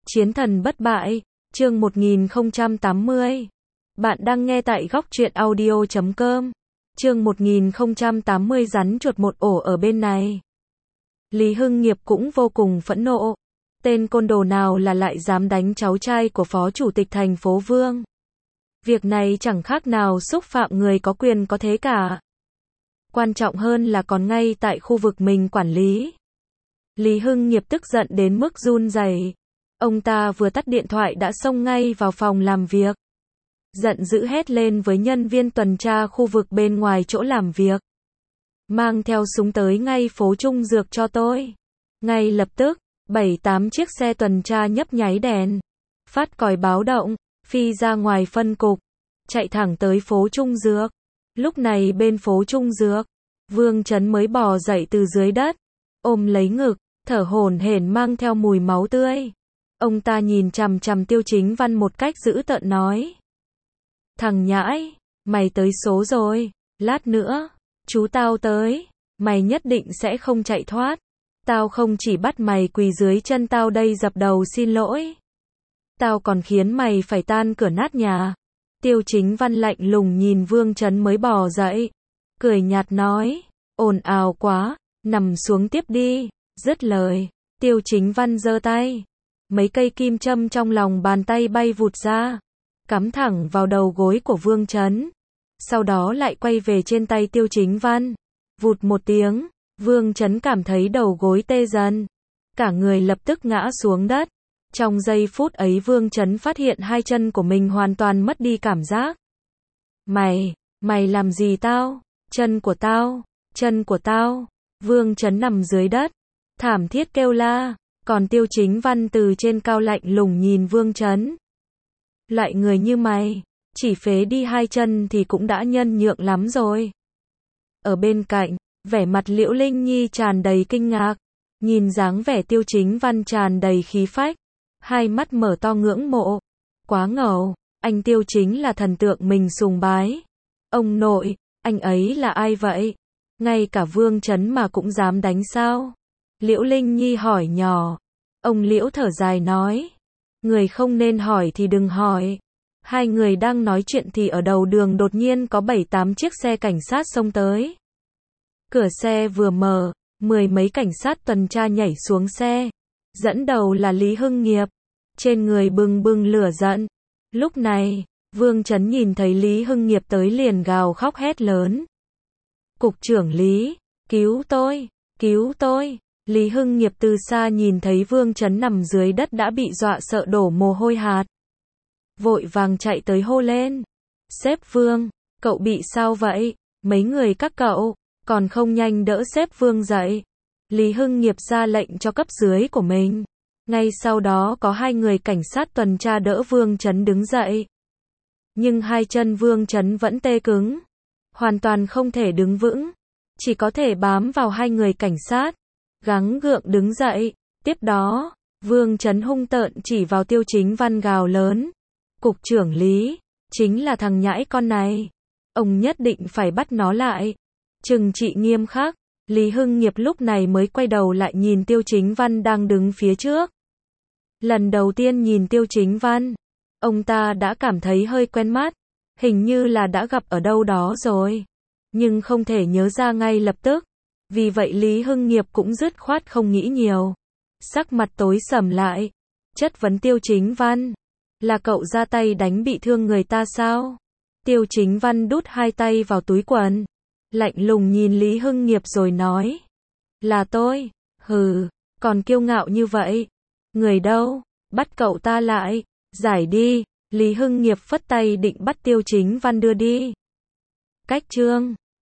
Chiến thần bất bại, chương 1080. Bạn đang nghe tại góc truyện audio.com. Chương 1080 rắn chuột một ổ ở bên này. Lý Hưng Nghiệp cũng vô cùng phẫn nộ. Tên côn đồ nào là lại dám đánh cháu trai của phó chủ tịch thành phố Vương. Việc này chẳng khác nào xúc phạm người có quyền có thế cả. Quan trọng hơn là còn ngay tại khu vực mình quản lý. Lý Hưng Nghiệp tức giận đến mức run rẩy. Ông ta vừa tắt điện thoại đã xông ngay vào phòng làm việc. Giận dữ hét lên với nhân viên tuần tra khu vực bên ngoài chỗ làm việc. Mang theo súng tới ngay phố Trung Dược cho tôi. Ngay lập tức, 7-8 chiếc xe tuần tra nhấp nháy đèn. Phát còi báo động, phi ra ngoài phân cục. Chạy thẳng tới phố Trung Dược. Lúc này bên phố Trung Dược, Vương Chấn mới bò dậy từ dưới đất. Ôm lấy ngực, thở hổn hển mang theo mùi máu tươi. Ông ta nhìn chằm chằm Tiêu Chính Văn một cách dữ tợn nói. Thằng nhãi, mày tới số rồi, lát nữa, chú tao tới, mày nhất định sẽ không chạy thoát. Tao không chỉ bắt mày quỳ dưới chân tao đây dập đầu xin lỗi. Tao còn khiến mày phải tan cửa nát nhà. Tiêu Chính Văn lạnh lùng nhìn Vương Chấn mới bò dậy. Cười nhạt nói, ồn ào quá, nằm xuống tiếp đi. Dứt lời, Tiêu Chính Văn giơ tay. Mấy cây kim châm trong lòng bàn tay bay vụt ra. Cắm thẳng vào đầu gối của Vương Chấn. Sau đó lại quay về trên tay Tiêu Chính Văn. Vụt một tiếng, Vương Chấn cảm thấy đầu gối tê dần. Cả người lập tức ngã xuống đất. Trong giây phút ấy Vương Chấn phát hiện hai chân của mình hoàn toàn mất đi cảm giác. Mày làm gì tao? Chân của tao. Vương Chấn nằm dưới đất. Thảm thiết kêu la. Còn Tiêu Chính Văn từ trên cao lạnh lùng nhìn Vương Chấn. Loại người như mày, chỉ phế đi hai chân thì cũng đã nhân nhượng lắm rồi. Ở bên cạnh, vẻ mặt Liễu Linh Nhi tràn đầy kinh ngạc. Nhìn dáng vẻ Tiêu Chính Văn tràn đầy khí phách. Hai mắt mở to ngưỡng mộ. Quá ngầu, anh Tiêu chính là thần tượng mình sùng bái. Ông nội, anh ấy là ai vậy? Ngay cả Vương Chấn mà cũng dám đánh sao? Liễu Linh Nhi hỏi nhỏ. Ông Liễu thở dài nói. Người không nên hỏi thì đừng hỏi. Hai người đang nói chuyện thì ở đầu đường đột nhiên có 7-8 chiếc xe cảnh sát xông tới. Cửa xe vừa mở, 10 mấy cảnh sát tuần tra nhảy xuống xe. Dẫn đầu là Lý Hưng Nghiệp. Trên người bừng bừng lửa giận. Lúc này, Vương Chấn nhìn thấy Lý Hưng Nghiệp tới liền gào khóc hét lớn. Cục trưởng Lý, cứu tôi, cứu tôi. Lý Hưng Nghiệp từ xa nhìn thấy Vương Chấn nằm dưới đất đã bị dọa sợ đổ mồ hôi hạt. Vội vàng chạy tới hô lên. Sếp Vương, cậu bị sao vậy? Mấy người các cậu, còn không nhanh đỡ sếp Vương dậy. Lý Hưng Nghiệp ra lệnh cho cấp dưới của mình. Ngay sau đó có hai người cảnh sát tuần tra đỡ Vương Chấn đứng dậy. Nhưng hai chân Vương Chấn vẫn tê cứng. Hoàn toàn không thể đứng vững. Chỉ có thể bám vào hai người cảnh sát. Gắng gượng đứng dậy. Tiếp đó, Vương Chấn hung tợn chỉ vào Tiêu Chính Văn gào lớn. Cục trưởng Lý, chính là thằng nhãi con này. Ông nhất định phải bắt nó lại. Trừng trị nghiêm khắc. Lý Hưng Nghiệp lúc này mới quay đầu lại nhìn Tiêu Chính Văn đang đứng phía trước. Lần đầu tiên nhìn Tiêu Chính Văn, ông ta đã cảm thấy hơi quen mắt. Hình như là đã gặp ở đâu đó rồi. Nhưng không thể nhớ ra ngay lập tức. Vì vậy Lý Hưng Nghiệp cũng dứt khoát không nghĩ nhiều. Sắc mặt tối sầm lại. Chất vấn Tiêu Chính Văn. Là cậu ra tay đánh bị thương người ta sao? Tiêu Chính Văn đút hai tay vào túi quần. Lạnh lùng nhìn Lý Hưng Nghiệp rồi nói. Là tôi. Hừ, còn kiêu ngạo như vậy. Người đâu? Bắt cậu ta lại. Giải đi. Lý Hưng Nghiệp phất tay định bắt Tiêu Chính Văn đưa đi. Cách chương